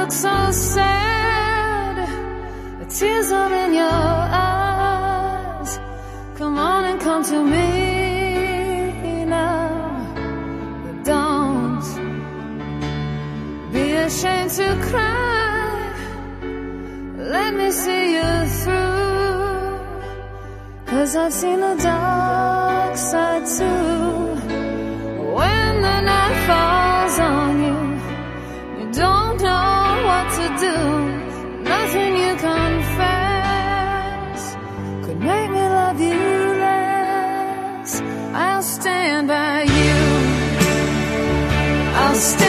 look so sad, the tears are in your eyes. Come on and come to me now. But don't be ashamed to cry. Let me see you through, 'cause I've seen the dark side too. When the night falls on you, you don't know what to do. Nothing you confess could make me love you less. I'll stand by you. I'll stand